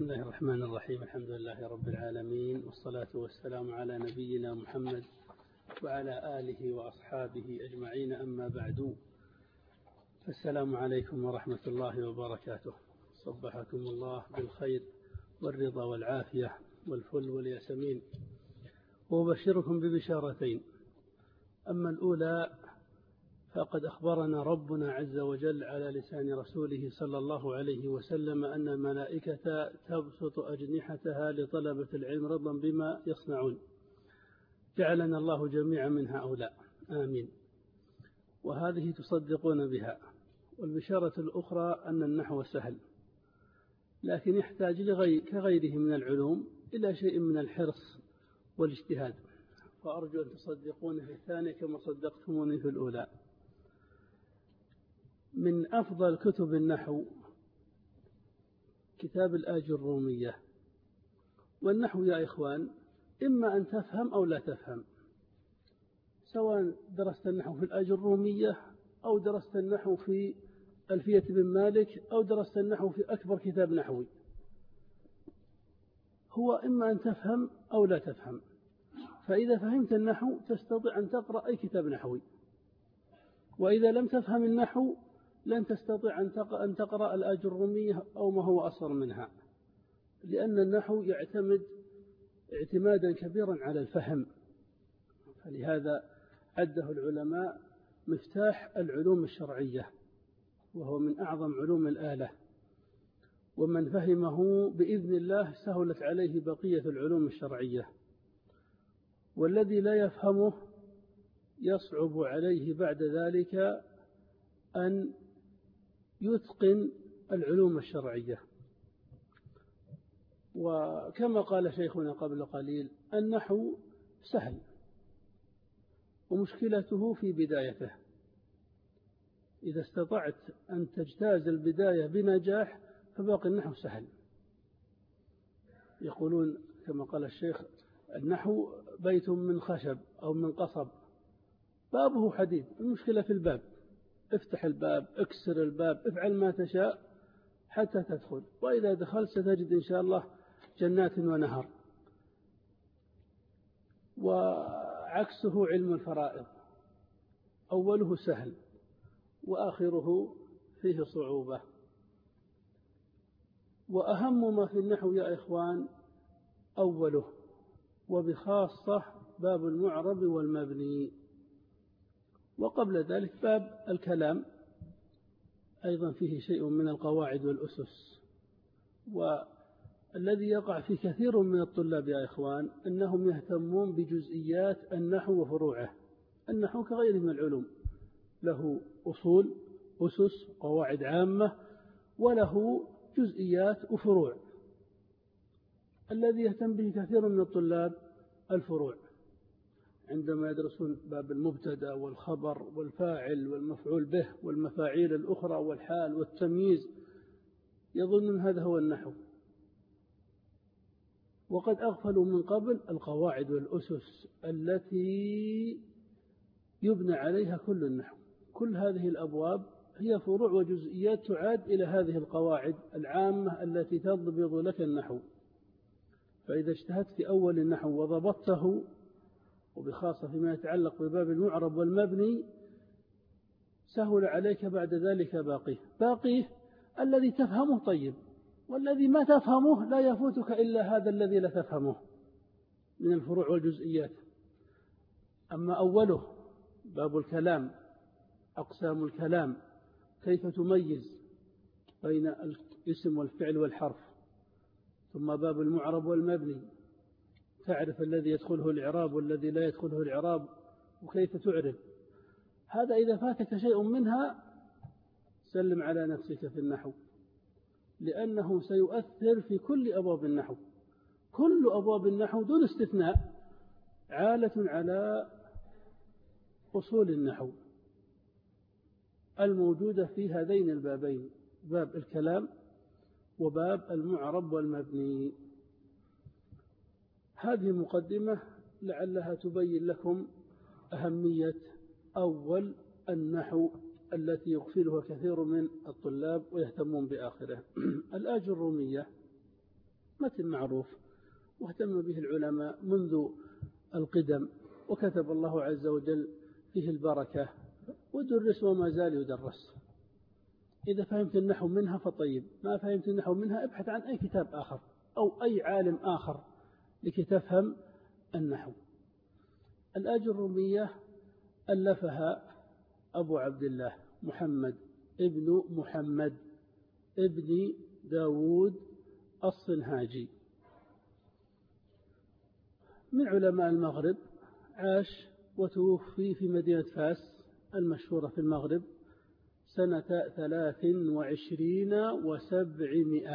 بسم الله الرحمن الرحيم. الحمد لله رب العالمين، والصلاة والسلام على نبينا محمد وعلى آله وأصحابه أجمعين، أما بعد، فالسلام عليكم ورحمة الله وبركاته. صبحكم الله بالخير والرضا والعافية والفل والياسمين، وأبشركم ببشارتين. أما الأولى فقد أخبرنا ربنا عز وجل على لسان رسوله صلى الله عليه وسلم أن الملائكة تبسط أجنحتها لطلبة العلم رضا بما يصنعون. جعلنا الله جميعا من هؤلاء، آمين. وهذه تصدقون بها. والبشارة الأخرى أن النحو سهل، لكن يحتاج كغيره من العلوم إلى شيء من الحرص والاجتهاد، فأرجو أن تصدقون في الثانية كما صدقتموني في الأولى. من أفضل كتب النحو كتاب الآجرومية. والنحو يا إخوان إما أن تفهم أو لا تفهم، سواء درست النحو في الآجرومية أو درست النحو في ألفية بن مالك أو درست النحو في أكبر كتاب نحوي، هو إما أن تفهم أو لا تفهم. فإذا فهمت النحو تستطيع أن تقرأ أي كتاب نحوي، وإذا لم تفهم النحو لن تستطيع أن تقرأ الآجرومية أو ما هو أصغر منها، لأن النحو يعتمد اعتمادا كبيرا على الفهم. فلهذا عده العلماء مفتاح العلوم الشرعية، وهو من أعظم علوم الآلة، ومن فهمه بإذن الله سهلت عليه بقية العلوم الشرعية، والذي لا يفهمه يصعب عليه بعد ذلك أن يتقن العلوم الشرعية. وكما قال شيخنا قبل قليل، النحو سهل ومشكلته في بدايته. إذا استطعت أن تجتاز البداية بنجاح فباقي النحو سهل. يقولون كما قال الشيخ: النحو بيت من خشب أو من قصب بابه حديد، المشكلة في الباب. افتح الباب، اكسر الباب، افعل ما تشاء حتى تدخل، وإذا دخلت ستجد إن شاء الله جنات ونهر. وعكسه علم الفرائض، أوله سهل وآخره فيه صعوبة. وأهم ما في النحو يا إخوان أوله، وبخاصة باب المعرب والمبني، وقبل ذلك باب الكلام أيضا فيه شيء من القواعد والأسس. والذي يقع في كثير من الطلاب يا إخوان أنهم يهتمون بجزئيات النحو وفروعه. النحو كغيره من العلوم له أصول، أسس، قواعد عامة، وله جزئيات وفروع. الذي يهتم به كثير من الطلاب الفروع، عندما يدرسون باب المبتدأ والخبر والفاعل والمفعول به والمفاعيل الأخرى والحال والتمييز، يظنون هذا هو النحو، وقد أغفلوا من قبل القواعد والأسس التي يبنى عليها كل النحو. كل هذه الأبواب هي فروع وجزئيات تعاد إلى هذه القواعد العامة التي تضبط لك النحو. فإذا اجتهدت في أول النحو وضبطته، وبخاصة فيما يتعلق بباب المعرب والمبني، سهل عليك بعد ذلك باقيه الذي تفهمه طيب، والذي ما تفهمه لا يفوتك إلا هذا الذي لا تفهمه من الفروع والجزئيات. أما أوله باب الكلام، أقسام الكلام، كيف تميز بين الاسم والفعل والحرف. ثم باب المعرب والمبني، تعرف الذي يدخله الإعراب والذي لا يدخله الإعراب وكيف تعرب. هذا إذا فاتك شيء منها سلم على نفسك في النحو، لأنه سيؤثر في كل أبواب النحو. كل أبواب النحو دون استثناء عالة على أصول النحو الموجودة في هذين البابين، باب الكلام وباب المعرب والمبني. هذه مقدمة لعلها تبين لكم أهمية أول النحو التي يغفلها كثير من الطلاب ويهتمون بآخره. الآجرومية متن معروف واهتم به العلماء منذ القدم، وكتب الله عز وجل فيه البركة، ودرس وما زال يدرس. إذا فهمت النحو منها فطيب، ما فهمت النحو منها ابحث عن أي كتاب آخر أو أي عالم آخر لكي تفهم النحو. الآج الرومية ألفها أبو عبد الله محمد ابن محمد ابن داود الصنهاجي من علماء المغرب، عاش وتوفي في مدينة فاس المشهورة في المغرب سنة 23 و700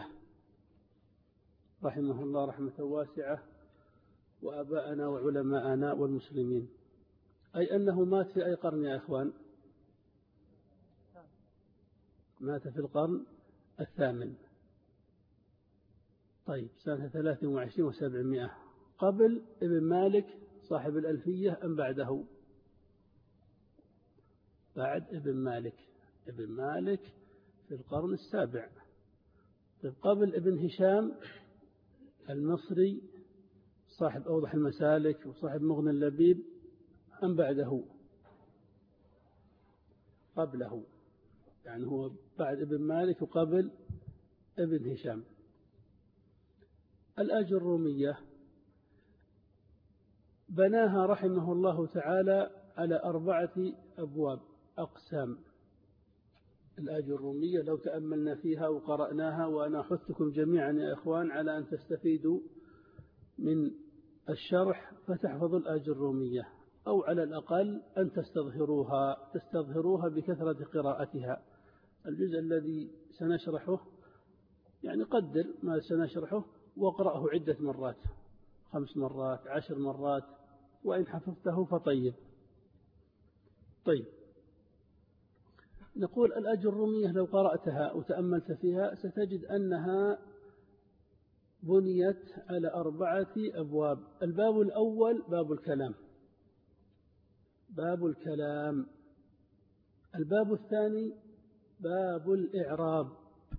رحمه الله رحمة واسعة، وأباءنا وعلماءنا والمسلمين. أي أنه مات في أي قرن يا إخوان؟ مات في القرن 8. طيب سنة 23 و700 قبل ابن مالك صاحب الألفية أم بعده؟ بعد ابن مالك. ابن مالك في القرن 7. طيب قبل ابن هشام المصري صاحب أوضح المسالك وصاحب مغني اللبيب أم بعده؟ قبله، يعني هو بعد ابن مالك وقبل ابن هشام. الآج الرومية بناها رحمه الله تعالى على 4 أبواب أقسام. الآج الرومية لو تأملنا فيها وقرأناها، وأنا أحثكم جميعا يا إخوان على أن تستفيدوا من الشرح فتحفظوا الآج الرومية، أو على الأقل أن تستظهروها بكثرة قراءتها. الجزء الذي سنشرحه يعني قدر ما سنشرحه واقرأه عدة مرات، 5 مرات 10 مرات، وإن حفظته فطيب. طيب نقول الآج الرومية لو قرأتها وتأملت فيها ستجد أنها بنيت على 4 أبواب. الباب الأول باب الكلام، باب الكلام. الباب الثاني باب الإعراب،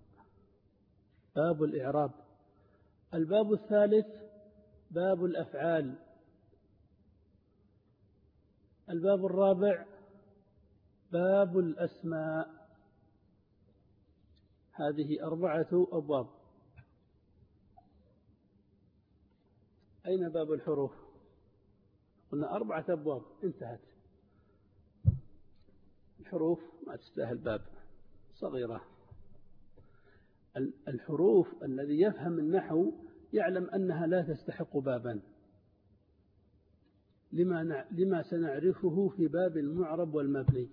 باب الإعراب. الباب الثالث باب الأفعال. الباب الرابع باب الأسماء. هذه 4 أبواب. أين باب الحروف؟ قلنا 4 أبواب، انتهت. الحروف ما تستاهل باب، صغيرة. الحروف الذي يفهم النحو يعلم أنها لا تستحق بابا، لما سنعرفه في باب المعرب والمبني.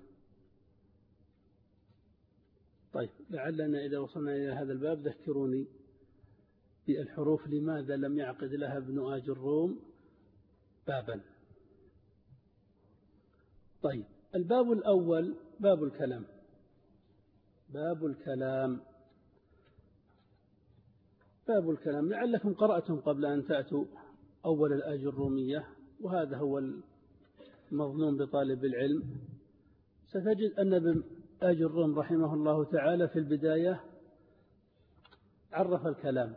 طيب لعلنا إذا وصلنا إلى هذا الباب ذكروني بالحروف، لماذا لم يعقد لها ابن آج الروم بابا؟ طيب الباب الأول باب الكلام. باب الكلام، باب الكلام. لعلكم قرأتم قبل أن تأتوا أول الآج الرومية، وهذا هو المظنون بطالب العلم. ستجد أن ابن آج الروم رحمه الله تعالى في البداية عرف الكلام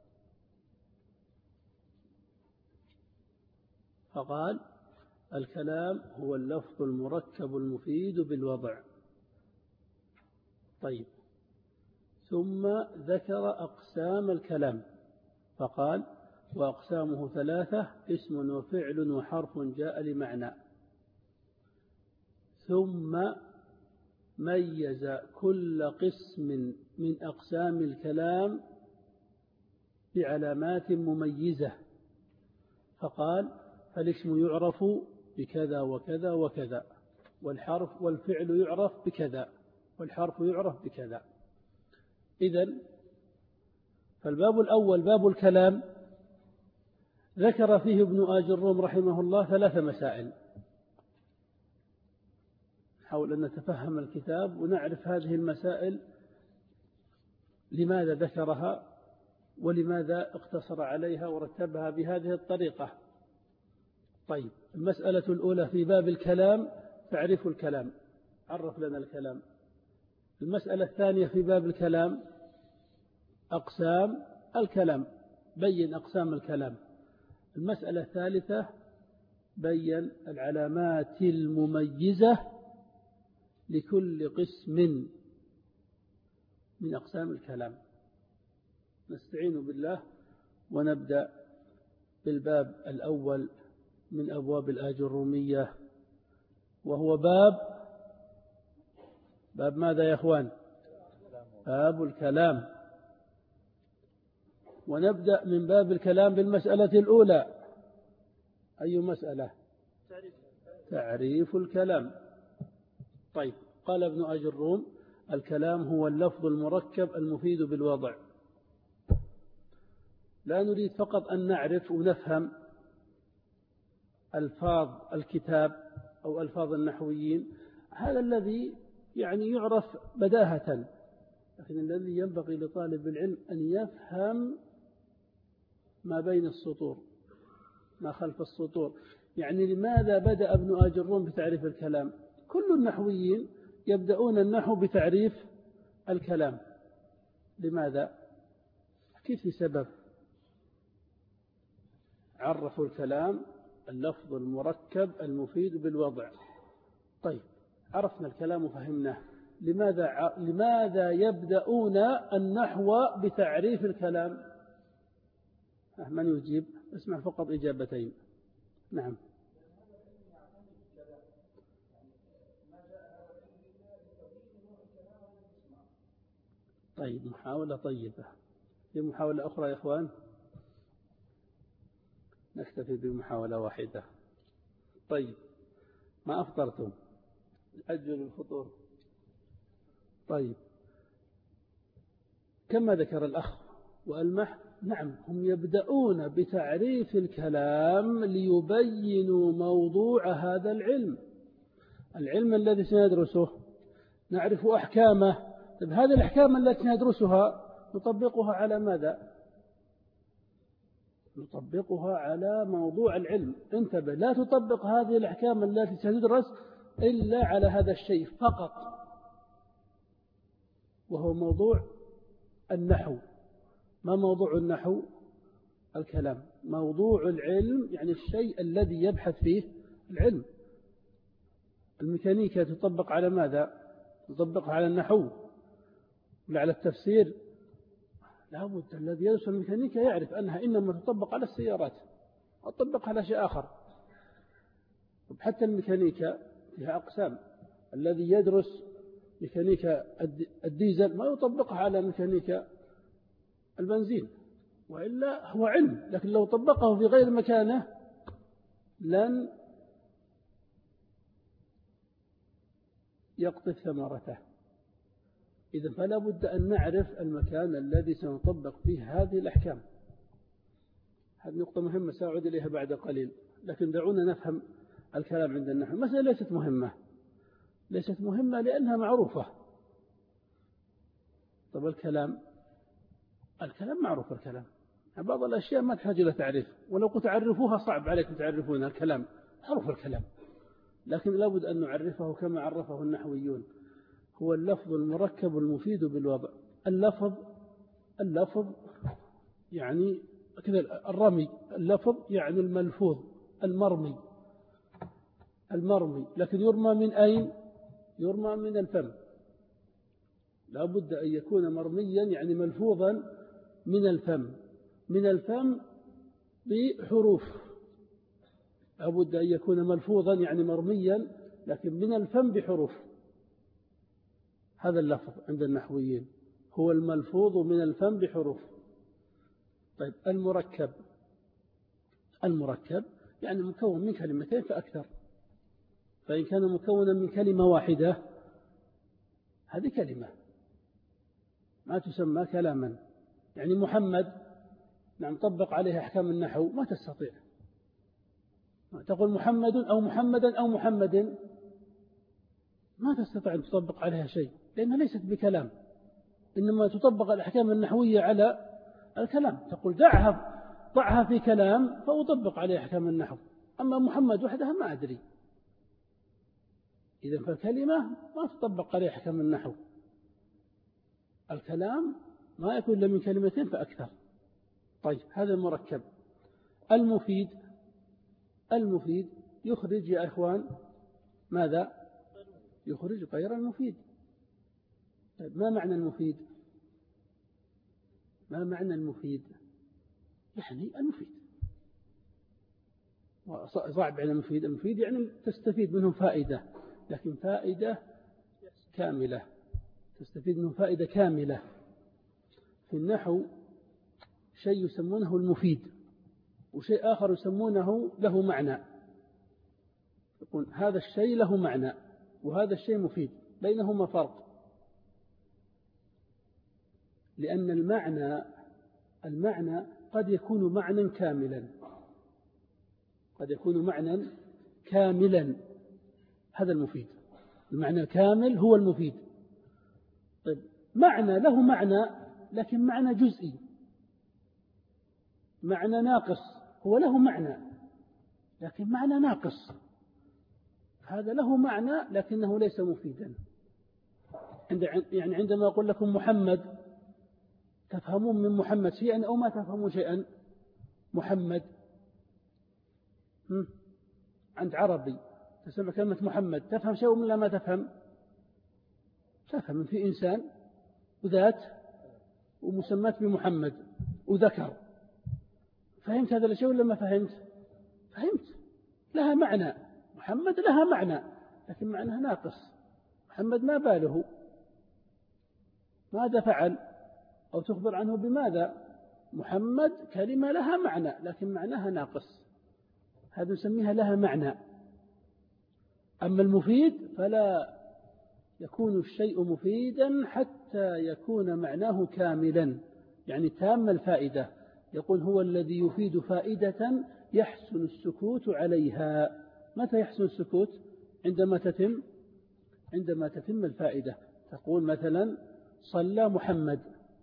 فقال: الكلام هو اللفظ المركب المفيد بالوضع. طيب ثم ذكر أقسام الكلام فقال: وأقسامه 3: اسم وفعل وحرف جاء لمعنى. ثم ميز كل قسم من أقسام الكلام بعلامات مميزة، فقال: فالاسم يعرف بكذا وكذا وكذا، والحرف والفعل يعرف بكذا، والحرف يعرف بكذا. إذن فالباب الأول باب الكلام ذكر فيه ابن آج الروم رحمه الله 3 مسائل. نحاول أن نتفهم الكتاب ونعرف هذه المسائل لماذا ذكرها ولماذا اقتصر عليها ورتبها بهذه الطريقة. طيب المسألة الأولى في باب الكلام تعريف الكلام، عرف لنا الكلام. المسألة الثانية في باب الكلام أقسام الكلام، بين أقسام الكلام. المسألة الثالثة بين العلامات المميزة لكل قسم من أقسام الكلام. نستعين بالله ونبدأ بالباب الأول من أبواب الآجرومية، وهو باب ماذا يا أخوان؟ باب الكلام. ونبدأ من باب الكلام بالمسألة الأولى. أي مسألة؟ تعريف الكلام. طيب، قال ابن أجروم: الكلام هو اللفظ المركب المفيد بالوضع. لا نريد فقط أن نعرف ونفهم ألفاظ الكتاب أو ألفاظ النحويين، هذا الذي يعني يعرف بداهة، لكن الذي ينبغي لطالب العلم أن يفهم ما بين السطور، ما خلف السطور. يعني لماذا بدأ ابن آجروم بتعريف الكلام؟ كل النحويين يبدأون النحو بتعريف الكلام. لماذا؟ أكيد في سبب. عرفوا الكلام اللفظ المركب المفيد بالوضع. طيب، عرفنا الكلام وفهمناه، لماذا يبدأون النحو بتعريف الكلام؟ من يجيب؟ اسمع فقط إجابتين. نعم. طيب، محاولة طيبة. في محاولة أخرى يا إخوان؟ نكتفي بمحاولة واحدة. طيب، ما أفطرتم؟ أجل الفطور. طيب، كما ذكر الأخ وألمح، نعم، هم يبدأون بتعريف الكلام ليبينوا موضوع هذا العلم الذي سندرسه، نعرف أحكامه. طيب، هذه الأحكام التي ندرسها نطبقها على ماذا؟ نطبقها على موضوع العلم. انتبه، لا تطبق هذه الأحكام التي ستدرس إلا على هذا الشيء فقط، وهو موضوع النحو. ما موضوع النحو؟ الكلام. موضوع العلم يعني الشيء الذي يبحث فيه العلم. الميكانيكا تطبق على ماذا؟ تطبقها على النحو ولا على التفسير؟ لابد الذي يدرس الميكانيكا يعرف أنها إنما تطبق على السيارات، وتطبق على شيء آخر. حتى الميكانيكا فيها أقسام. الذي يدرس ميكانيكا الديزل ما يطبقها على ميكانيكا البنزين، وإلا هو علم، لكن لو طبقه في غير مكانه لن يقطف ثمرته. إذن فلا بد أن نعرف المكان الذي سنطبق فيه هذه الأحكام. هذه نقطة مهمة سأعود إليها بعد قليل، لكن دعونا نفهم الكلام عند النحو. المسألة ليست مهمة لأنها معروفة. طب الكلام معروف. الكلام بعض الأشياء ما تحتاج إلى تعريف، ولو كنت تعرفوها صعب عليكم تعرفون. الكلام معروف الكلام، لكن لابد أن نعرفه كما عرفه النحويون. هو اللفظ المركب المفيد بالوضع. اللفظ يعني كذا الرمي. اللفظ يعني الملفوظ، المرمي، لكن يرمى من أين؟ يرمى من الفم. لا بد أن يكون مرميا يعني ملفوظا من الفم بحروف. لا بد أن يكون ملفوظا يعني مرميا لكن من الفم بحروف. هذا اللفظ عند النحويين هو الملفوظ من الفم بحروف. طيب، المركب يعني مكون من كلمتين فأكثر. فإن كان مكونا من كلمة واحدة هذه كلمة ما تسمى كلاما. يعني محمد، نعم، طبق عليه أحكام النحو ما تستطيع. تقول محمد أو محمدا أو محمد، ما تستطيع أن تطبق عليها شيء لأنها ليست بكلام، إنما تطبق الأحكام النحوية على الكلام. تقول ضعها في كلام فأطبق عليه أحكام النحو، أما محمد وحدها ما أدري. إذن فالكلمة ما تطبق عليه أحكام النحو. الكلام ما يكون إلا من كلمتين فأكثر. طيب هذا المركب. المفيد يخرج يا إخوان ماذا؟ يخرج غير المفيد. طيب ما معنى المفيد؟ ما معنى المفيد؟ يعني المفيد. صعب على المفيد. المفيد يعني تستفيد منه فائدة، لكن فائدة كاملة، تستفيد منه فائدة كاملة. في النحو شيء يسمونه المفيد، وشيء آخر يسمونه له معنى. يقول هذا الشيء له معنى وهذا الشيء مفيد، بينهما فرق. لأن المعنى قد يكون معنى كاملا، قد يكون معنى كاملا، هذا المفيد. المعنى الكامل هو المفيد. طيب معنى له معنى لكن معنى جزئي، معنى ناقص، هو له معنى لكن معنى ناقص، هذا له معنى لكنه ليس مفيدا. يعني عندما أقول لكم محمد، تفهمون من محمد شيئا أو ما تفهمون شيئا؟ محمد عند عربي تسمع كلمة محمد، تفهم شيء ولا ما تفهم؟ تفهم في إنسان وذات ومسمات بمحمد وذكر. فهمت هذا الشيء ولا ما فهمت؟ فهمت. لها معنى، محمد لها معنى لكن معناها ناقص. محمد ما باله، ماذا فعل؟ أو تخبر عنه بماذا؟ محمد كلمة لها معنى لكن معناها ناقص، هذا نسميها لها معنى. أما المفيد فلا يكون الشيء مفيدا حتى يكون معناه كاملا، يعني تام الفائدة. يقول هو الذي يفيد فائدة يحسن السكوت عليها. متى يحسن السكوت؟ عندما تتم الفائدة. تقول مثلا صلى محمد،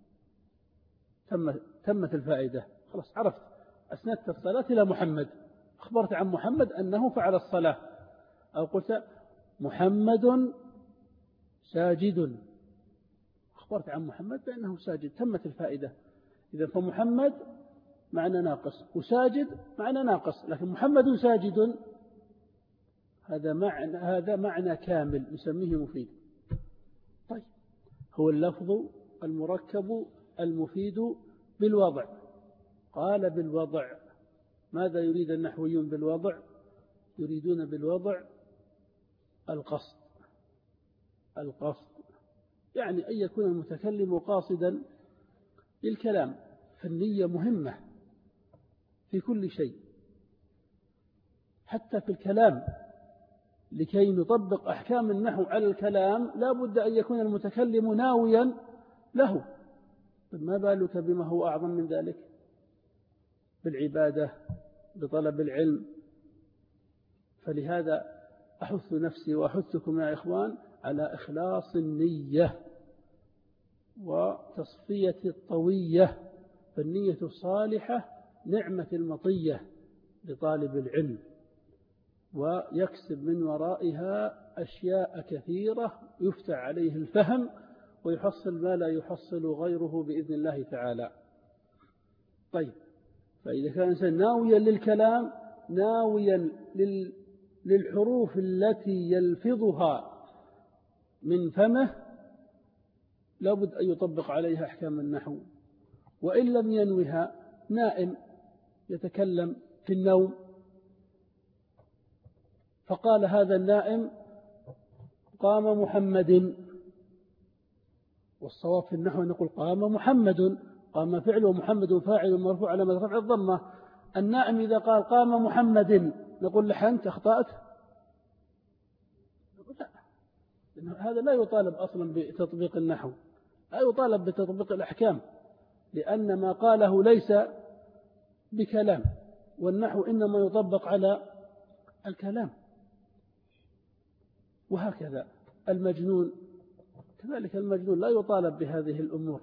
تمت الفائدة، خلاص عرفت، أسندت الصلاة إلى محمد، أخبرت عن محمد أنه فعل الصلاة. أو قلت محمد ساجد، أخبرت عن محمد بأنه ساجد، تمت الفائدة. إذا فمحمد معنى ناقص وساجد معنى ناقص، لكن محمد ساجد هذا معنى كامل نسميه مفيد. طيب هو اللفظ المركب المفيد بالوضع. قال بالوضع. ماذا يريد النحويون بالوضع؟ يريدون بالوضع القصد. يعني أن يكون المتكلم قاصدا للكلام، فالنية مهمة في كل شيء، حتى في الكلام. لكي نطبق أحكام النحو على الكلام لا بد أن يكون المتكلم ناويا له. ما بالك بما هو أعظم من ذلك؟ بالعبادة، بطلب العلم. فلهذا أحث نفسي وأحثكم يا إخوان على إخلاص النية وتصفية الطوية. فالنية الصالحة نعمة المطية لطالب العلم، ويكسب من ورائها أشياء كثيرة يفتح عليه الفهم ويحصل ما لا يحصل غيره بإذن الله تعالى. طيب فإذا كان الإنسان ناويا للكلام، ناويا للحروف التي يلفظها من فمه، لابد أن يطبق عليها أحكام النحو. وإن لم ينوها، نائم يتكلم في النوم فقال هذا النائم قام محمد، والصواب في النحو نقول قام محمد، قام فعل ومحمد فاعل مرفوع على رفع الضمة. النائم إذا قال قام محمد نقول لحنت أخطأت؟ لا، هذا لا يطالب أصلا بتطبيق النحو، لا يطالب بتطبيق الأحكام، لأن ما قاله ليس بكلام، والنحو إنما يطبق على الكلام. وهكذا المجنون كذلك، المجنون لا يطالب بهذه الأمور.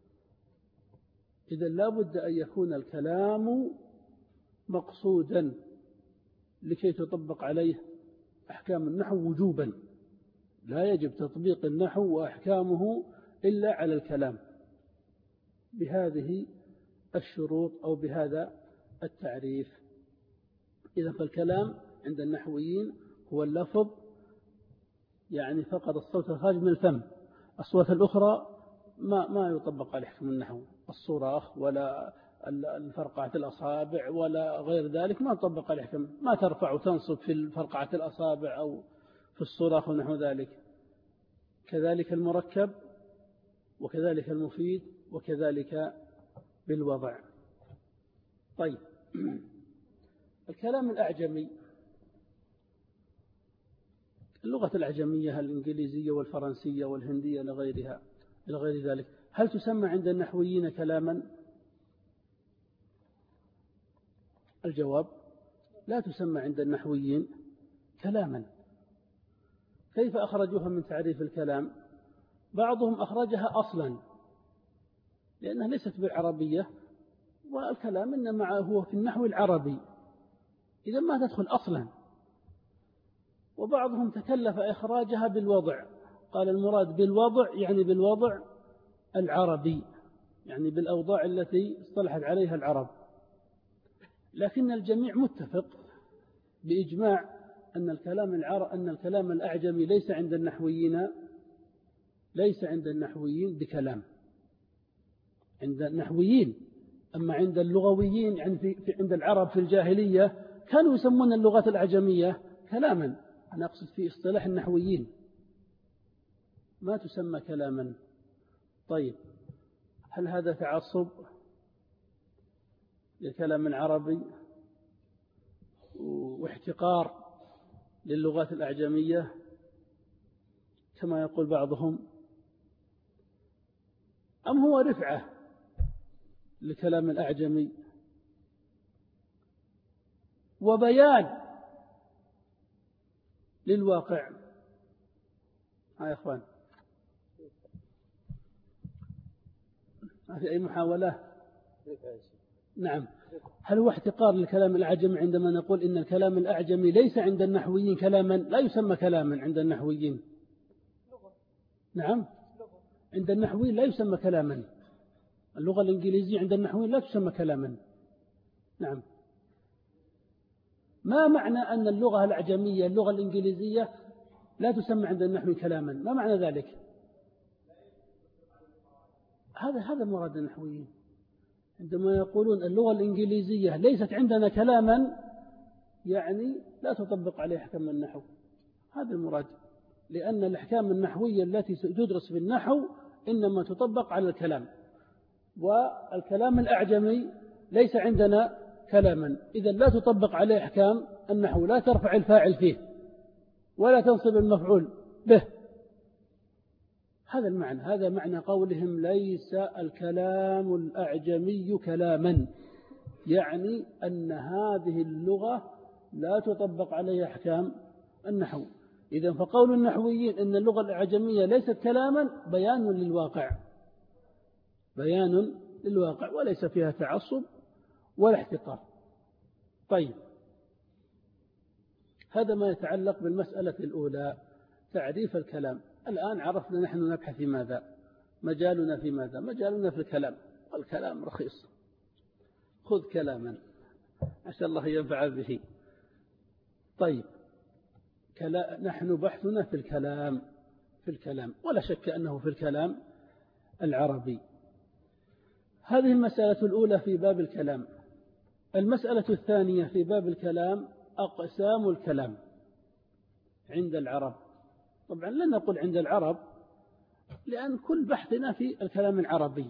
إذا لا بد أن يكون الكلام مقصودا لكي تطبق عليه أحكام النحو وجوبا. لا يجب تطبيق النحو وأحكامه إلا على الكلام بهذه الشروط أو بهذا التعريف. إذا فالكلام عند النحويين هو اللفظ، يعني فقط الصوت الخارج من الفم. الأصوات الأخرى ما يطبق على حكم النحو، الصراخ ولا الفرقعة الأصابع ولا غير ذلك ما يطبق على حكم، ما ترفع وتنصب في فرقعة الأصابع أو في الصراخ ونحو ذلك. كذلك المركب وكذلك المفيد وكذلك بالوضع. طيب، الكلام الأعجمي، اللغة الأعجمية الإنجليزية والفرنسية والهندية إلى غير ذلك، هل تسمى عند النحويين كلاما؟ الجواب: لا تسمى عند النحويين كلاما. كيف أخرجوها من تعريف الكلام؟ بعضهم أخرجها أصلا لأنها ليست بالعربية، والكلام إنما هو في النحو العربي، إذا ما تدخل أصلا. وبعضهم تكلف إخراجها بالوضع، قال المراد بالوضع يعني بالوضع العربي، يعني بالأوضاع التي اصطلحت عليها العرب. لكن الجميع متفق بإجماع أن الكلام الأعجمي ليس عند النحويين بكلام، عند النحويين. أما عند اللغويين، يعني عند العرب في الجاهلية كانوا يسمون اللغات الأعجمية كلاما. أنا أقصد في اصطلاح النحويين ما تسمى كلاما. طيب، هل هذا تعصب للكلام العربي واحتقار للغات الأعجمية كما يقول بعضهم، أم هو رفعة للكلام الأعجمي وبيان للواقع؟ يا إخوان، ما في أي محاولة؟ نعم. هل هو احتقار للكلام الأعجمي عندما نقول إن الكلام الأعجمي ليس عند النحويين كلاما؟ لا يسمى كلاما عند النحويين. نعم، عند النحويين لا يسمى كلاما. اللغة الإنجليزية عند النحويين لا تسمى كلاما. نعم. ما معنى أن اللغة الأعجمية اللغة الإنجليزية لا تسمى عند النحويين كلاما؟ ما معنى ذلك؟ هذا مراد النحويين عندما يقولون اللغة الإنجليزية ليست عندنا كلاما، يعني لا تطبق عليه أحكام النحو. هذا المراد، لأن الأحكام النحوية التي تدرس بالنحو إنما تطبق على الكلام، والكلام الأعجمي ليس عندنا كلاما، إذا لا تطبق عليه أحكام النحو، لا ترفع الفاعل فيه ولا تنصب المفعول به. هذا المعنى، هذا معنى قولهم ليس الكلام الأعجمي كلاما، يعني أن هذه اللغة لا تطبق عليها أحكام النحو. إذن فقول النحويين أن اللغة الأعجمية ليست كلاما بيان للواقع، بيان للواقع، وليس فيها تعصب ولا احتقار. طيب، هذا ما يتعلق بالمسألة الأولى، تعريف الكلام. الآن عرفنا نحن نبحث في ماذا، مجالنا في ماذا؟ مجالنا في الكلام، والكلام رخيص، خذ كلاما عسى الله ينفع به. طيب، نحن بحثنا في الكلام، ولا شك أنه في الكلام العربي. هذه المسألة الأولى في باب الكلام. المسألة الثانية في باب الكلام أقسام الكلام عند العرب. طبعا لن نقول عند العرب، لأن كل بحثنا في الكلام العربي،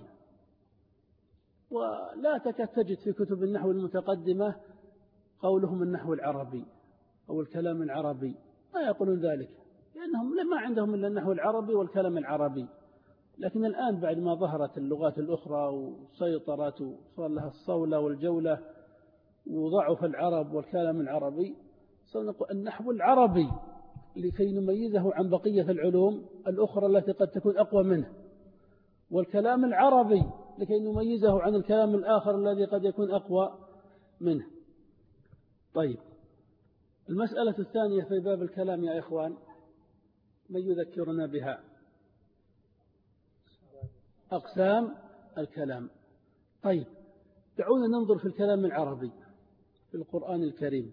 ولا تكاد تجد في كتب النحو المتقدمة قولهم النحو العربي أو الكلام العربي، ما يقولون ذلك، لأنهم ما عندهم إلا النحو العربي والكلام العربي. لكن الآن بعد ما ظهرت اللغات الأخرى وسيطرت وصار لها الصولة والجولة وضعف العرب والكلام العربي، سنقول النحو العربي لكي نميزه عن بقية العلوم الأخرى التي قد تكون أقوى منه، والكلام العربي لكي نميزه عن الكلام الآخر الذي قد يكون أقوى منه. طيب، المسألة الثانية في باب الكلام يا إخوان، من يذكرنا بها؟ أقسام الكلام. طيب، دعونا ننظر في الكلام العربي في القرآن الكريم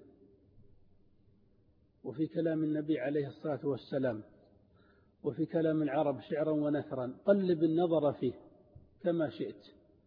وفي كلام النبي عليه الصلاة والسلام وفي كلام العرب شعرا ونثرا، قلب النظر فيه كما شئت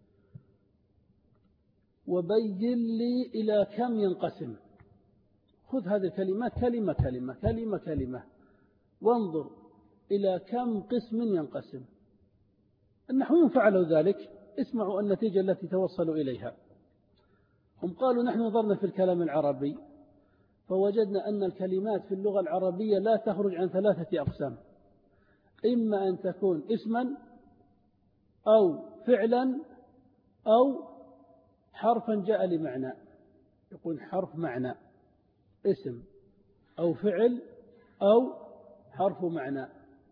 وبين لي إلى كم ينقسم. خذ هذه الكلمات كلمة كلمة كلمة كلمة وانظر إلى كم قسم ينقسم. النحويون فعلوا ذلك، اسمعوا النتيجة التي توصلوا إليها. هم قالوا نحن نظرنا في الكلام العربي فوجدنا أن الكلمات في اللغة العربية لا تخرج عن 3 أقسام: إما أن تكون اسما أو فعلا أو حرفا جاء لمعنى. يكون حرف معنى، اسم أو فعل أو حرف معنى،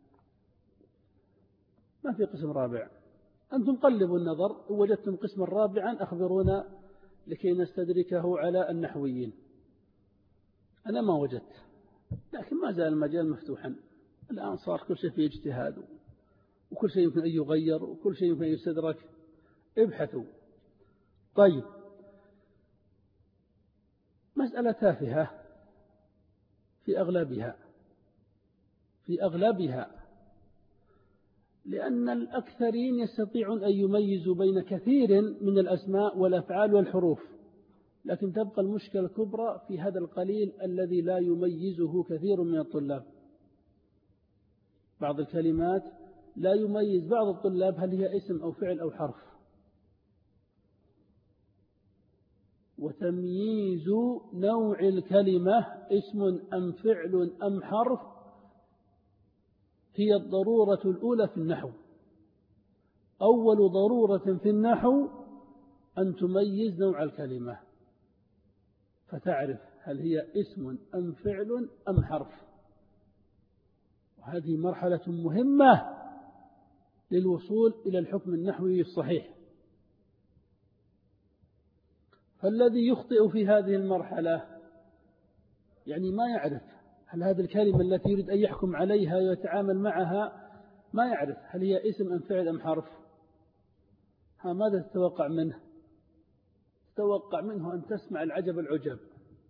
ما في قسم رابع. أنتم قلبوا النظر، وجدتم قسما رابعا أخبرونا لكي نستدركه على النحويين. أنا ما وجدت، لكن ما زال المجال مفتوحا. الآن صار كل شيء فيه اجتهاد، وكل شيء يمكن أن يغير، وكل شيء يمكن أن يستدرك. ابحثوا. طيب، مسألة تافهة في أغلبها لأن الأكثرين يستطيعون أن يميزوا بين كثير من الأسماء والأفعال والحروف، لكن تبقى المشكلة الكبرى في هذا القليل الذي لا يميزه كثير من الطلاب. بعض الكلمات لا يميز بعض الطلاب هل هي اسم أو فعل أو حرف. وتمييز نوع الكلمة اسم أم فعل أم حرف هي الضرورة الأولى في النحو. أول ضرورة في النحو أن تميز نوع الكلمة، فتعرف هل هي اسم أم فعل أم حرف. وهذه مرحلة مهمة للوصول إلى الحكم النحوي الصحيح. فالذي يخطئ في هذه المرحلة يعني ما يعرف هل هذه الكلمة التي يريد أن يحكم عليها ويتعامل معها، ما يعرف هل هي اسم أم فعل أم حرف. ماذا تتوقع منه؟ تتوقع منه أن تسمع العجب العجب،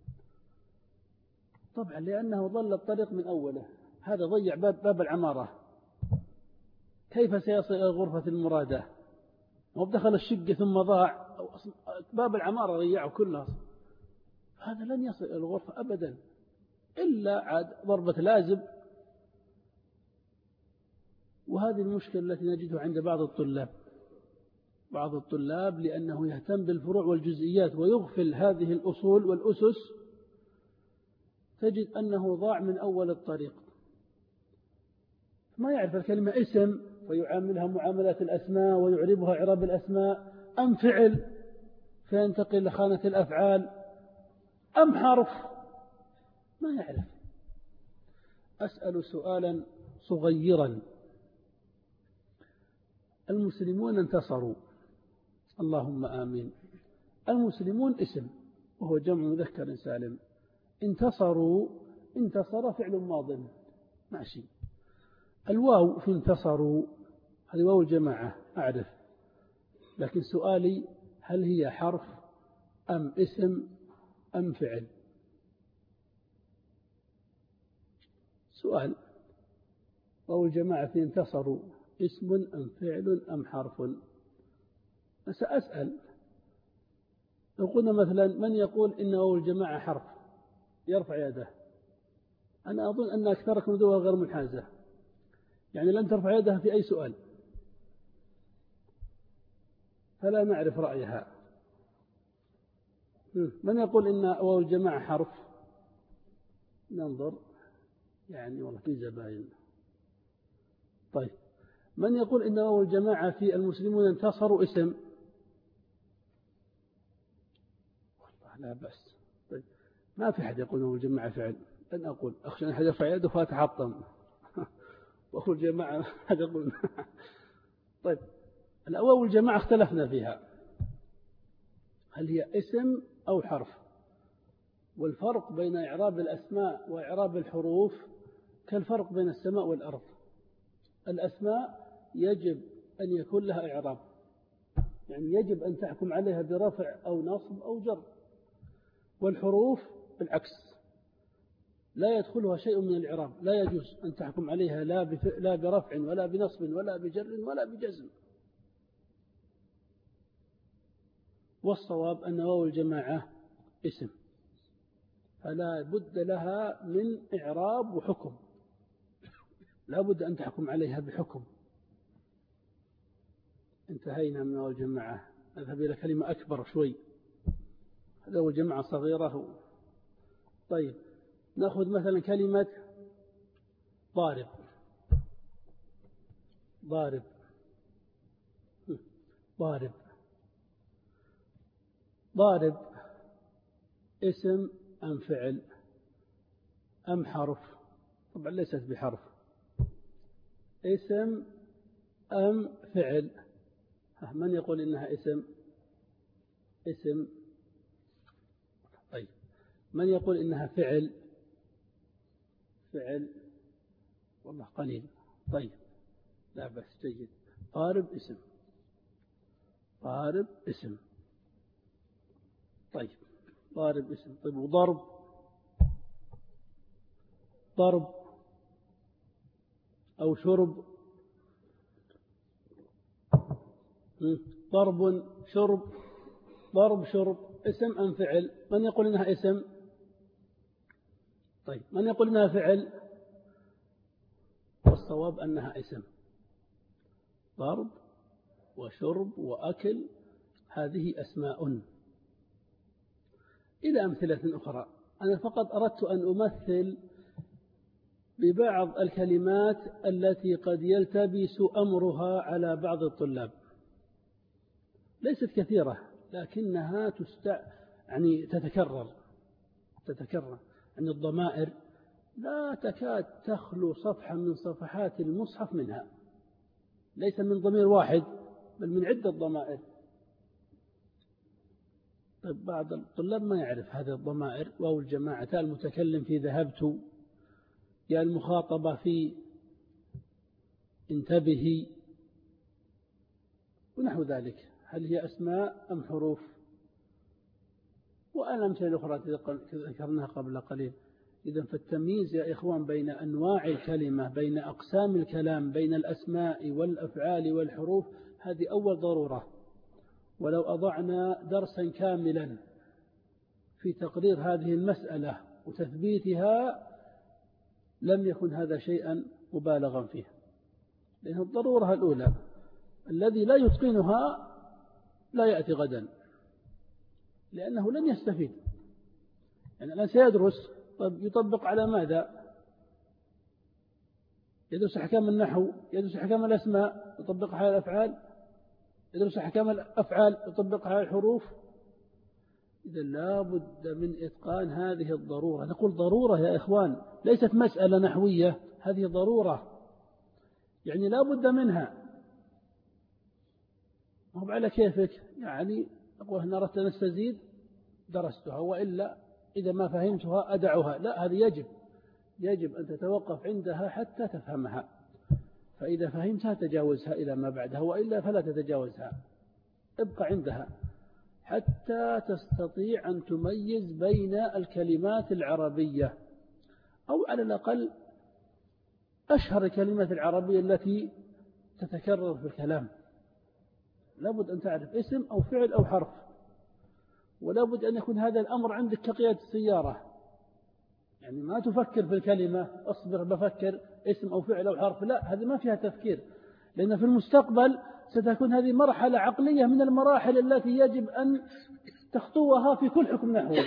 طبعا لأنه ضل الطريق من أوله. هذا ضيع باب العمارة، كيف سيصل إلى الغرفة المرادة؟ ودخل الشقة ثم ضاع، باب العمارة ضيعه كله. هذا لن يصل إلى الغرفة أبدا إلا عاد ضربة لازم. وهذه المشكلة التي نجدها عند بعض الطلاب لأنه يهتم بالفروع والجزئيات ويغفل هذه الأصول والأسس، تجد أنه ضاع من أول الطريق. ما يعرف الكلمة اسم ويعاملها معاملات الأسماء ويعربها إعراب الأسماء، أم فعل فينتقل لخانة الأفعال، أم حرف، ما يعرف. أسأل سؤالا صغيرا: المسلمون انتصروا، اللهم آمين. المسلمون اسم وهو جمع مذكر سالم. انتصروا، انتصر فعل ماض ماشي. الواو في انتصروا هذه واو الجماعة أعرف، لكن سؤالي هل هي حرف أم اسم أم فعل؟ سؤال. واو الجماعة في انتصروا اسم أم فعل أم حرف؟ سأسأل. لو قلنا مثلا من يقول إن واو الجماعة حرف يرفع يده. أنا أظن أن أكثركم دول غير منحازة، يعني لن ترفع يدها في أي سؤال، فلا نعرف رأيها. من يقول إن واو الجماعة حرف؟ ننظر، يعني والله في زباين. طيب، من يقول إن واو الجماعة في المسلمون انتصروا اسم؟ والله لا بأس. طيب، ما في حد يقول واو الجماعة فعل. لن أقول، أخشى أن أحد يرفع يده فأتحطم واو الجماعة هذا يقول. طيب، الواو الجماعة اختلفنا فيها، هل هي اسم أو حرف؟ والفرق بين إعراب الأسماء وإعراب الحروف كالفرق بين السماء والأرض. الأسماء يجب أن يكون لها إعراب، يعني يجب أن تحكم عليها برفع أو نصب أو جر. والحروف بالعكس لا يدخلها شيء من الإعراب، لا يجوز أن تحكم عليها لا برفع ولا بنصب ولا بجر ولا بجزم. والصواب أن واو الجماعة اسم، فلا بد لها من إعراب وحكم، لا بد أن تحكم عليها بحكم. انتهينا من واو الجماعة، نذهب إلى كلمة أكبر شوي. هذا واو الجماعة صغيرة. طيب نأخذ مثلا كلمة ضارب. ضارب ضارب ضارب اسم أم فعل أم حرف؟ طبعا ليست بحرف. اسم أم فعل؟ من يقول إنها اسم؟ اسم. طيب من يقول إنها فعل؟ فعل. والله قليل. طيب لا بس جيد. ضارب اسم. ضارب اسم. طيب ضارب اسم. طيب وضرب؟ ضرب أو شرب؟ ضرب شرب. ضرب شرب اسم أم فعل؟ من يقول إنها اسم؟ طيب من يقول إنها فعل؟ والصواب أنها اسم. ضرب وشرب وأكل هذه أسماء. إلى أمثلة أخرى. أنا فقط أردت أن أمثل ببعض الكلمات التي قد يلتبس أمرها على بعض الطلاب. ليست كثيرة لكنها يعني تتكرر. يعني الضمائر لا تكاد تخلو صفحة من صفحات المصحف منها، ليس من ضمير واحد بل من عدة ضمائر. طيب بعض الطلاب ما يعرف هذه الضمائر، واو الجماعة، تاء المتكلم في ذهبت، يا المخاطبة في انتبهي ونحو ذلك. هل هي أسماء أم حروف؟ والأمثلة الأخرى ذكرناها قبل قليل. إذن فالتمييز يا إخوان بين أنواع الكلمة، بين أقسام الكلام، بين الأسماء والأفعال والحروف، هذه أول ضرورة. ولو أضعنا درسا كاملا في تقرير هذه المسألة وتثبيتها لم يكن هذا شيئا مبالغا فيه، لأن الضرورة الأولى الذي لا يتقنها لا يأتي غدا، لأنه لن يستفيد. يعني الآن سيدرس، طب يطبق على ماذا؟ يدرس أحكام النحو، يدرس أحكام الأسماء يطبقها على الأفعال، يدرس أحكام الأفعال يطبقها على الحروف. إذا لا بد من إتقان هذه الضرورة. نقول ضرورة يا إخوان، ليست مسألة نحوية، هذه ضرورة يعني لا بد منها. ما هو على كيفك، يعني أقول إن أردت أن أستزيد درستها، وإلا إذا ما فهمتها أدعها. لا، هذه يجب أن تتوقف عندها حتى تفهمها، فإذا فهمتها تجاوزها إلى ما بعدها، وإلا فلا تتجاوزها، ابقى عندها حتى تستطيع أن تميز بين الكلمات العربية، أو على الأقل أشهر الكلمات العربية التي تتكرر في الكلام. لابد أن تعرف اسم أو فعل أو حرف، ولابد أن يكون هذا الأمر عندك كقيادة السيارة. يعني ما تفكر في الكلمة أصبر بفكر اسم أو فعل أو حرف، لا، هذه ما فيها تفكير، لأن في المستقبل ستكون هذه مرحلة عقلية من المراحل التي يجب أن تخطوها في كل حكم نحوي.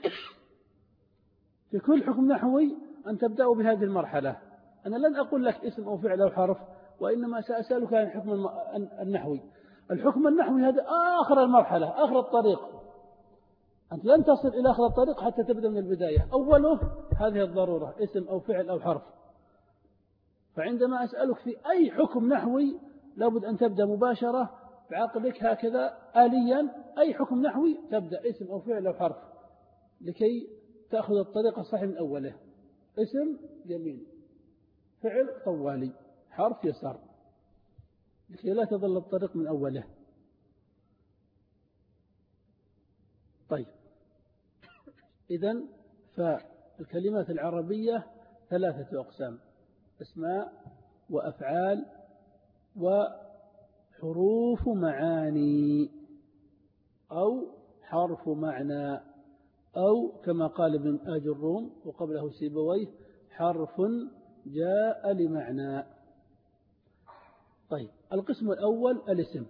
في كل حكم نحوي أن تبدأ بهذه المرحلة. أنا لن أقول لك اسم أو فعل أو حرف، وإنما سأسألك عن الحكم النحوي. الحكم النحوي هذا آخر المرحلة، آخر الطريق. أنت لن تصل إلى آخر الطريق حتى تبدأ من البداية. أوله هذه الضرورة، اسم أو فعل أو حرف. فعندما أسألك في أي حكم نحوي لابد أن تبدأ مباشرة بعقلك هكذا آليا، أي حكم نحوي تبدأ اسم أو فعل أو حرف، لكي تأخذ الطريق الصحيح من أوله. اسم يمين، فعل طوالي، حرف يسار، لكي لا تضل الطريق من أوله. طيب، إذن فالكلمات العربية 3 أقسام: أسماء وأفعال وحروف معاني أو حرف معنى، أو كما قال ابن آج الروم وقبله سيبويه: حرف جاء لمعنى. طيب، القسم الأول الاسم،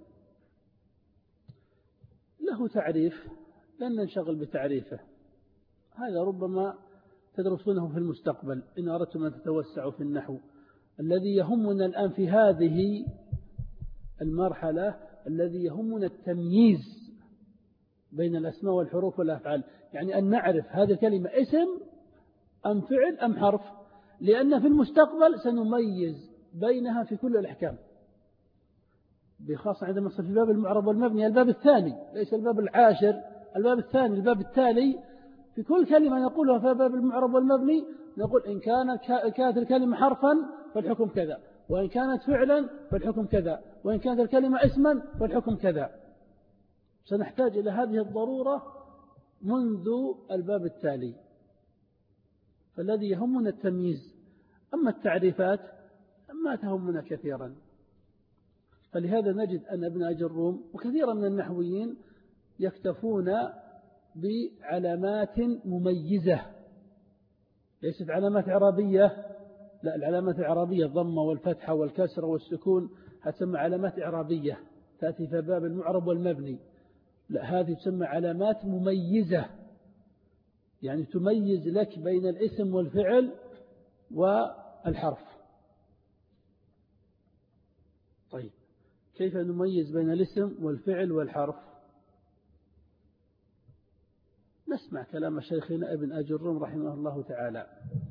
له تعريف لن ننشغل بتعريفه، هذا ربما تدرسونه في المستقبل إن أردتم أن تتوسعوا في النحو. الذي يهمنا الآن في هذه المرحلة، الذي يهمنا التمييز بين الأسماء والحروف والأفعال، يعني أن نعرف هذه الكلمة اسم أم فعل أم حرف، لأن في المستقبل سنميز بينها في كل الأحكام، بخاصة عندما نصل في الباب المعرب والمبني، الباب الثاني ليس الباب العاشر، الباب الثاني الباب التالي. في كل كلمة نقولها في باب المعرب والمبني نقول إن كانت الكلمة حرفا فالحكم كذا، وإن كانت فعلا فالحكم كذا، وإن كانت الكلمة اسما فالحكم كذا. سنحتاج إلى هذه الضرورة منذ الباب التالي. فالذي يهمنا التمييز، أما التعريفات ما تهمنا كثيرا. فلهذا نجد أن ابن آج الروم وكثيرا من النحويين يكتفون بعلامات مميزة، ليست علامات إعرابية، لا، العلامات الإعرابية الضمة والفتحة والكسرة والسكون هتسمى علامات إعرابية تأتي في باب المعرب والمبني. لا، هذه تسمى علامات مميزة، يعني تميز لك بين الاسم والفعل والحرف. طيب، كيف نميز بين الاسم والفعل والحرف؟ نسمع كلام شيخنا ابن آج الروم رحمه الله تعالى.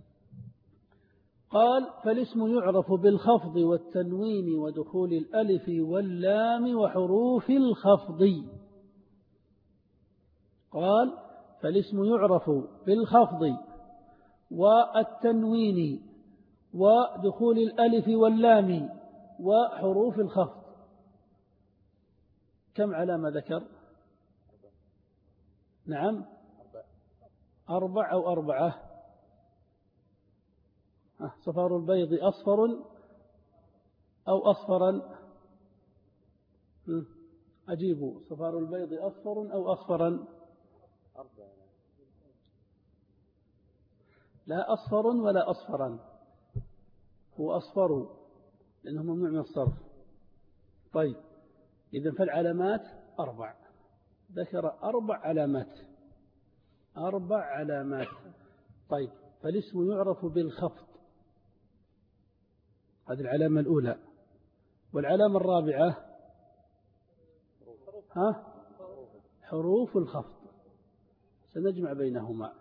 قال: فالاسم يعرف بالخفض والتنوين ودخول الألف واللام وحروف الخفض. قال: فالاسم يعرف بالخفض والتنوين ودخول الألف واللام وحروف الخفض. كم علامة ذكر؟ نعم، 4 أو 4. صفار البيض أصفر أو أصفرا؟ أجيبوا، صفار البيض أصفر أو أصفرا؟ لا أصفر ولا أصفرا، هو أصفر لأنه ممنوع من الصرف. طيب، إذن فالعلامات 4، ذكر 4 علامات، 4 علامات. طيب، فالاسم يعرف بالخفض، هذه العلامة الأولى. والعلامة الرابعة حروف الخفض، سنجمع بينهما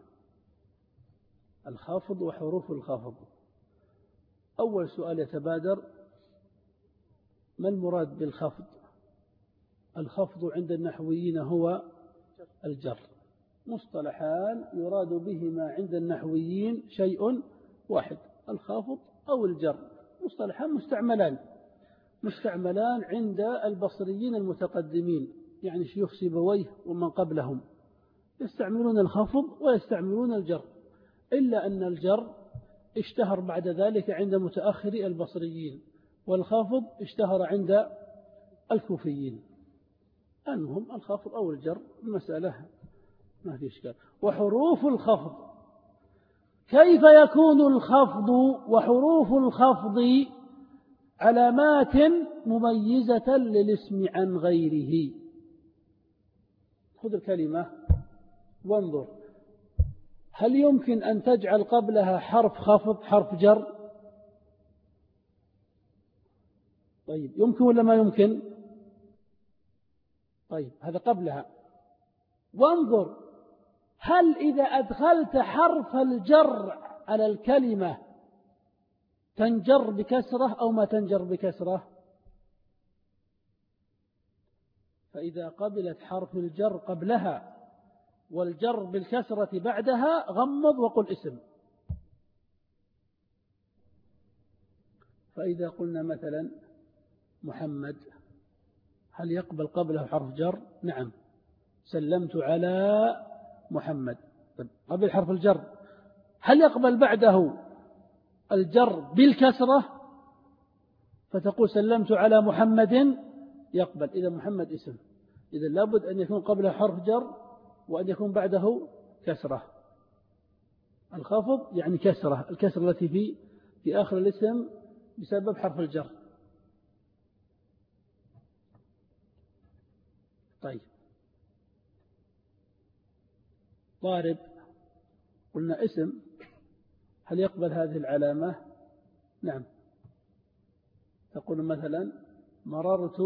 الخفض وحروف الخفض. أول سؤال يتبادر: ما المراد بالخفض؟ الخفض عند النحويين هو الجر، مصطلحان يراد بهما عند النحويين شيء واحد: الخفض أو الجر، مصطلحان مستعملان عند البصريين المتقدمين، يعني شيوخ سيبويه ومن قبلهم، يستعملون الخفض ويستعملون الجر، إلا أن الجر اشتهر بعد ذلك عند متأخري البصريين، والخفض اشتهر عند الكوفيين. المهم الخفض أو الجر، المسألة ما في إشكال. وحروف الخفض، كيف يكون الخفض وحروف الخفض علامات مميزة للاسم عن غيره؟ خذ الكلمة وانظر، هل يمكن أن تجعل قبلها حرف خفض حرف جر؟ طيب، يمكن ولا ما يمكن؟ طيب، هذا قبلها. وانظر، هل إذا أدخلت حرف الجر على الكلمة تنجر بكسرة أو ما تنجر بكسرة؟ فإذا قبلت حرف الجر قبلها والجر بالكسرة بعدها غمض وقل اسم. فإذا قلنا مثلا محمد، هل يقبل قبله حرف جر؟ نعم، سلمت على محمد. قبل حرف الجر هل يقبل بعده الجر بالكسرة فتقول سلمت على محمد؟ يقبل. إذا محمد اسم، إذا لابد أن يكون قبله حرف جر وأن يكون بعده كسرة. الخفض يعني كسرة، الكسرة التي في آخر الاسم بسبب حرف الجر. طيب ضارب قلنا اسم، هل يقبل هذه العلامة؟ نعم. تقول مثلا مررت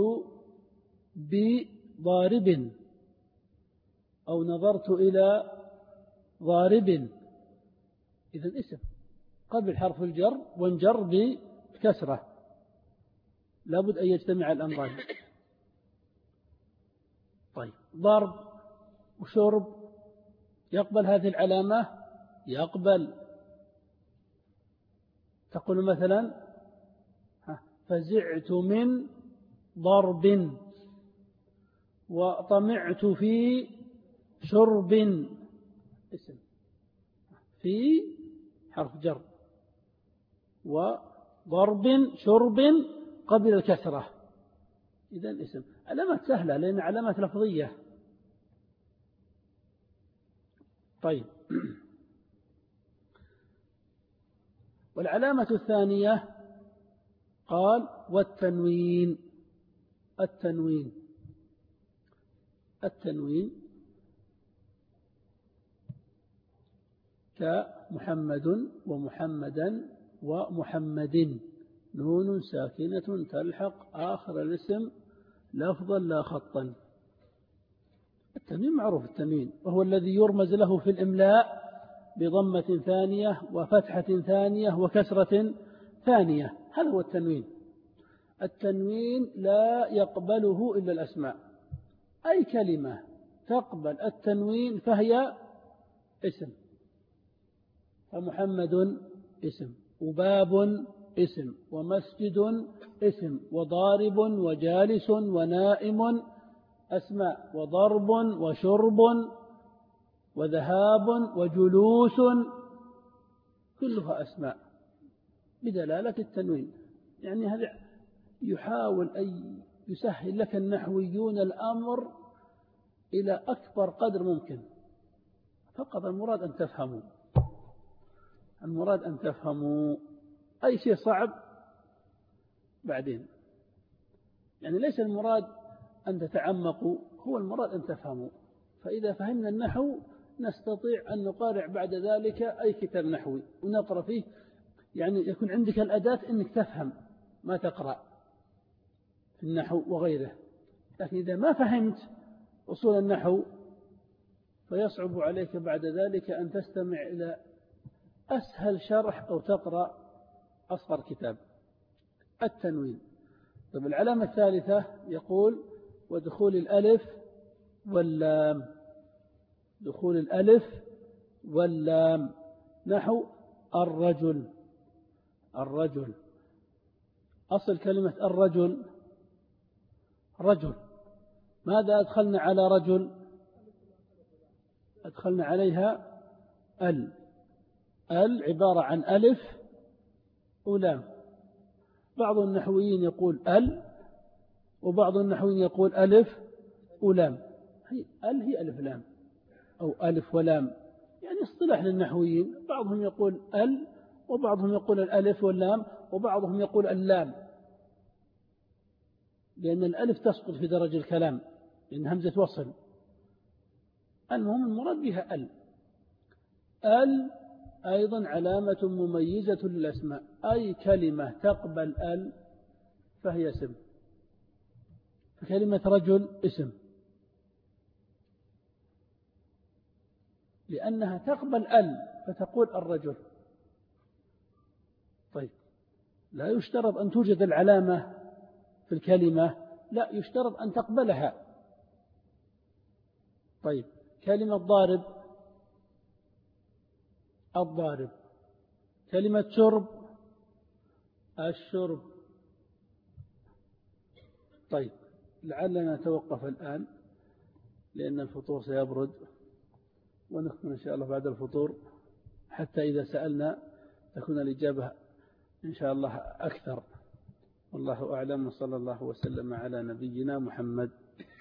بضارب أو نظرت إلى ضارب، إذا اسم قبل حرف الجر وانجر بالكسرة، لابد أن يجتمع الأمران. طيب ضرب وشرب يقبل هذه العلامة؟ يقبل. تقول مثلا فزعت من ضرب وطمعت في شرب، اسم في حرف جر وضرب شرب قبل الكسرة، إذن اسم. علامات سهلة لأن علامات لفظية. طيب والعلامة الثانية قال والتنوين. التنوين كمحمد ومحمدا ومحمد، نون ساكنة تلحق آخر الاسم لفظا لا خطا. التنوين معروف، التنوين وهو الذي يرمز له في الإملاء بضمة ثانية وفتحة ثانية وكسرة ثانية، هذا هو التنوين. التنوين لا يقبله إلا الأسماء، أي كلمة تقبل التنوين فهي اسم. فمحمد اسم، وباب اسم، ومسجد اسم، وضارب وجالس ونائم أسماء، وضرب وشرب وذهاب وجلوس كلها أسماء بدلالة التنوين. يعني هذا يحاول أن يسهل لك النحويون الأمر إلى أكبر قدر ممكن، فقط المراد أن تفهموا أي شيء صعب بعدين. يعني ليس المراد أن تتعمقوا، هو المراد أن تفهموا. فإذا فهمنا النحو نستطيع أن نقارع بعد ذلك أي كتاب نحوي ونقرأ فيه، يعني يكون عندك الأداة أنك تفهم ما تقرأ في النحو وغيره. لكن إذا ما فهمت أصول النحو فيصعب عليك بعد ذلك أن تستمع إلى أسهل شرح أو تقرأ أصغر كتاب. التنوين. طيب العلامة الثالثة يقول ودخول الألف واللام. دخول الألف واللام نحو الرجل. أصل كلمة الرجل رجل، ماذا أدخلنا على رجل؟ أدخلنا عليها عبارة عن ألف ولام. بعض النحويين يقول وبعض النحويين يقول ألف ولام. هي ألف لام أو ألف ولام، يعني اصطلاح للنحويين. بعضهم يقول وبعضهم يقول الألف واللام، وبعضهم يقول اللام، لأن الألف تسقط في درج الكلام لأن همزة وصل. المهم المراد بها أيضا علامة مميزة للأسماء، أي كلمة تقبل فهي اسم. فكلمة رجل اسم لأنها تقبل فتقول الرجل. طيب لا يشترط أن توجد العلامة في الكلمة، لا يشترط أن تقبلها. طيب كلمة ضارب الضارب، كلمة شرب الشرب. طيب لعلنا نتوقف الآن لأن الفطور سيبرد، ونكمل إن شاء الله بعد الفطور حتى إذا سألنا تكون الإجابة إن شاء الله أكثر. والله أعلم، وصلى الله وسلم على نبينا محمد.